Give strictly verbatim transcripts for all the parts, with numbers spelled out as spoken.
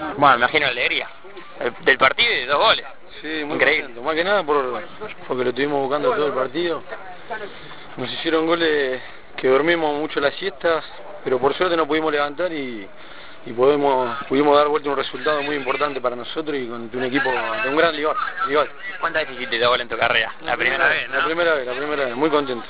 Bueno, me imagino la alegría el, del partido y de dos goles. Sí, muy increíble. contento. Más que nada por, porque lo estuvimos buscando todo el partido. Nos hicieron goles que dormimos mucho las siestas, pero por suerte nos pudimos levantar y, y podemos, pudimos dar vuelta un resultado muy importante para nosotros y con un equipo de un gran rival. rival. ¿Cuántas veces hiciste dos goles en tu carrera? La, la primera, primera vez, ¿no? La primera vez, la primera vez, muy contento.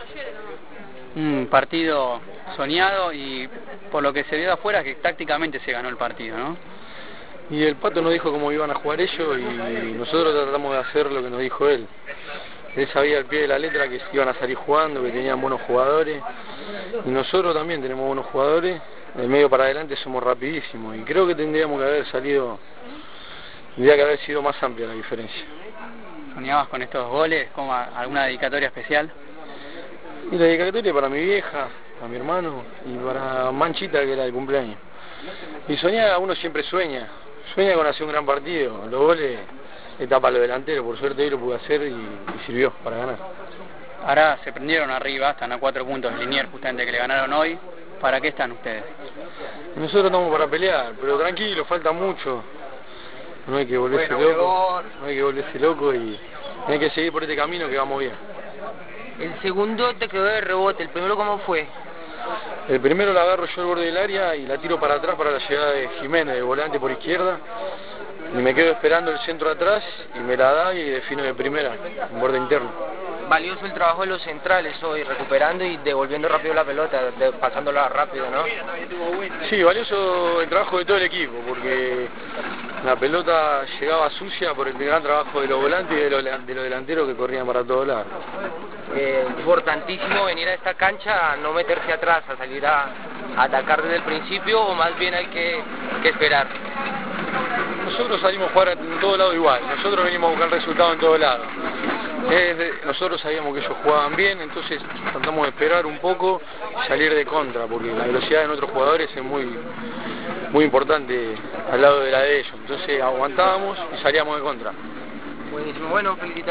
Un partido soñado y por lo que se vio de afuera que tácticamente se ganó el partido, ¿no? Y el Pato nos dijo cómo iban a jugar ellos y nosotros tratamos de hacer lo que nos dijo él. Él sabía al pie de la letra que iban a salir jugando, que tenían buenos jugadores y nosotros también tenemos buenos jugadores. De medio para adelante somos rapidísimos y creo que tendríamos que haber salido, tendría que haber sido más amplia la diferencia. ¿Soñabas con estos goles? ¿Como alguna dedicatoria especial? Y la dedicatoria para mi vieja, para mi hermano y para Manchita, que era de cumpleaños. Y soñar, uno siempre sueña, sueña con hacer un gran partido. Los goles está para los delanteros, por suerte hoy lo pude hacer y, y sirvió para ganar. Ahora se prendieron arriba, están a cuatro puntos de Liniers justamente que le ganaron hoy. ¿Para qué están ustedes? Nosotros estamos para pelear, pero tranquilo, falta mucho. No hay que volverse bueno, loco, no hay que volverse loco y hay que seguir por este camino que vamos bien. El segundo te quedó de rebote, ¿el primero cómo fue? El primero la agarro yo al borde del área y la tiro para atrás para la llegada de Jiménez, de volante por izquierda. Y me quedo esperando el centro atrás y me la da y defino de primera, en borde interno. Valioso el trabajo de los centrales hoy, recuperando y devolviendo rápido la pelota, de, pasándola rápido, ¿no? Sí, valioso el trabajo de todo el equipo, porque la pelota llegaba sucia por el gran trabajo de los volantes y de los, de los delanteros que corrían para todos lados. Eh, importantísimo venir a esta cancha a no meterse atrás, a salir a, a atacar desde el principio, o más bien hay que, que esperar. Nosotros salimos a jugar en todo lado igual, nosotros venimos a buscar el resultado en todo lado. De, nosotros sabíamos que ellos jugaban bien, entonces tratamos de esperar un poco y salir de contra, porque la velocidad de nuestros jugadores es muy, muy importante al lado de la de ellos. Entonces aguantábamos y salíamos de contra. Buenísimo, bueno, felicitaciones.